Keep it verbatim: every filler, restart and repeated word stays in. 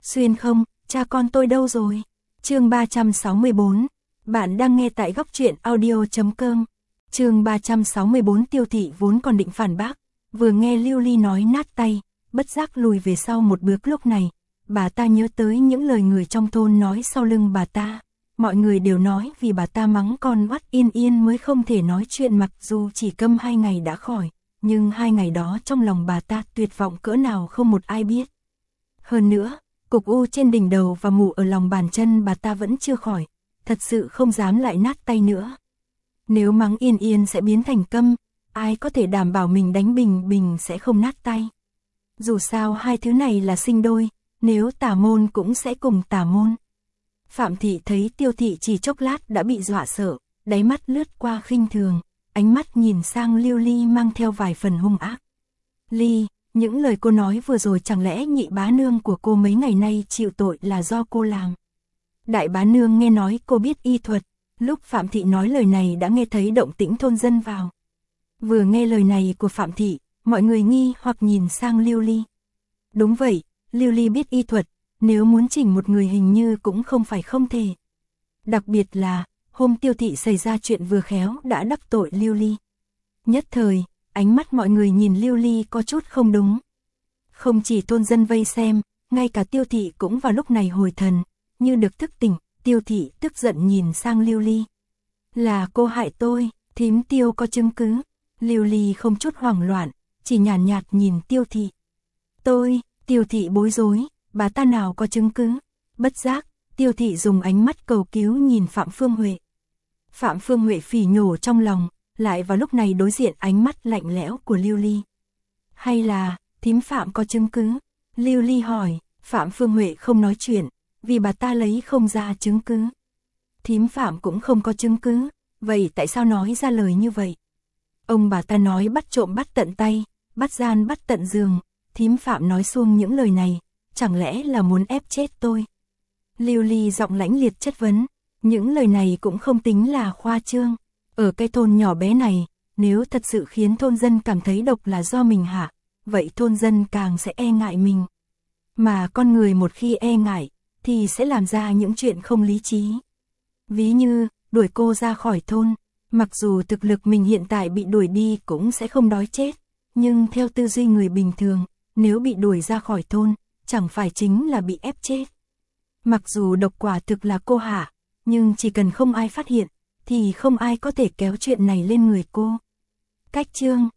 Xuyên không, cha con tôi đâu rồi? Chương ba trăm sáu mươi bốn. Bạn đang nghe tại góc truyện audio chấm com. Chương ba trăm sáu mươi bốn. Tiêu Thị vốn còn định phản bác, vừa nghe Lưu Ly nói nát tay, bất giác lùi về sau một bước. Lúc này, bà ta nhớ tới những lời người trong thôn nói sau lưng bà ta. Mọi người đều nói vì bà ta mắng con oắt Yên Yên mới không thể nói chuyện, mặc dù chỉ câm hai ngày đã khỏi, nhưng hai ngày đó trong lòng bà ta tuyệt vọng cỡ nào không một ai biết. Hơn nữa, cục u trên đỉnh đầu và mủ ở lòng bàn chân bà ta vẫn chưa khỏi, thật sự không dám lại nát tay nữa. Nếu mắng Yên Yên sẽ biến thành câm, ai có thể đảm bảo mình đánh Bình Bình sẽ không nát tay. Dù sao hai thứ này là sinh đôi, nếu tả môn cũng sẽ cùng tả môn. Phạm Thị thấy Tiêu Thị chỉ chốc lát đã bị dọa sợ, đáy mắt lướt qua khinh thường, ánh mắt nhìn sang Lưu Ly mang theo vài phần hung ác. Ly, những lời cô nói vừa rồi chẳng lẽ nhị bá nương của cô mấy ngày nay chịu tội là do cô làm? Đại bá nương nghe nói cô biết y thuật, lúc Phạm Thị nói lời này đã nghe thấy động tĩnh thôn dân vào. Vừa nghe lời này của Phạm Thị, mọi người nghi hoặc nhìn sang Lưu Ly. Đúng vậy, Lưu Ly biết y thuật, nếu muốn chỉnh một người hình như cũng không phải không thể. Đặc biệt là, hôm Tiêu Thị xảy ra chuyện vừa khéo đã đắc tội Lưu Ly. Nhất thời, ánh mắt mọi người nhìn Lưu Ly có chút không đúng. Không chỉ thôn dân vây xem, ngay cả Tiêu Thị cũng vào lúc này hồi thần, như được thức tỉnh. Tiêu Thị tức giận nhìn sang Lưu Ly. Là cô hại tôi, thím Tiêu có chứng cứ? Lưu Ly không chút hoảng loạn, chỉ nhàn nhạt, nhạt nhìn Tiêu Thị. Tôi, Tiêu Thị bối rối, bà ta nào có chứng cứ? Bất giác, Tiêu Thị dùng ánh mắt cầu cứu nhìn Phạm Phương Huệ. Phạm Phương Huệ phỉ nhổ trong lòng, lại vào lúc này đối diện ánh mắt lạnh lẽo của Lưu Ly. Hay là, thím Phạm có chứng cứ? Lưu Ly hỏi. Phạm Phương Huệ không nói chuyện, vì bà ta lấy không ra chứng cứ. Thím Phạm cũng không có chứng cứ, vậy tại sao nói ra lời như vậy? Ông bà ta nói bắt trộm bắt tận tay, bắt gian bắt tận giường, thím Phạm nói xuông những lời này, chẳng lẽ là muốn ép chết tôi? Lưu Ly giọng lãnh liệt chất vấn, những lời này cũng không tính là khoa trương. Ở cái thôn nhỏ bé này, nếu thật sự khiến thôn dân cảm thấy độc là do mình hạ, vậy thôn dân càng sẽ e ngại mình. Mà con người một khi e ngại, thì sẽ làm ra những chuyện không lý trí. Ví như, đuổi cô ra khỏi thôn, mặc dù thực lực mình hiện tại bị đuổi đi cũng sẽ không đói chết, nhưng theo tư duy người bình thường, nếu bị đuổi ra khỏi thôn, chẳng phải chính là bị ép chết. Mặc dù độc quả thực là cô hạ, nhưng chỉ cần không ai phát hiện, thì không ai có thể kéo chuyện này lên người cô. Cách chương,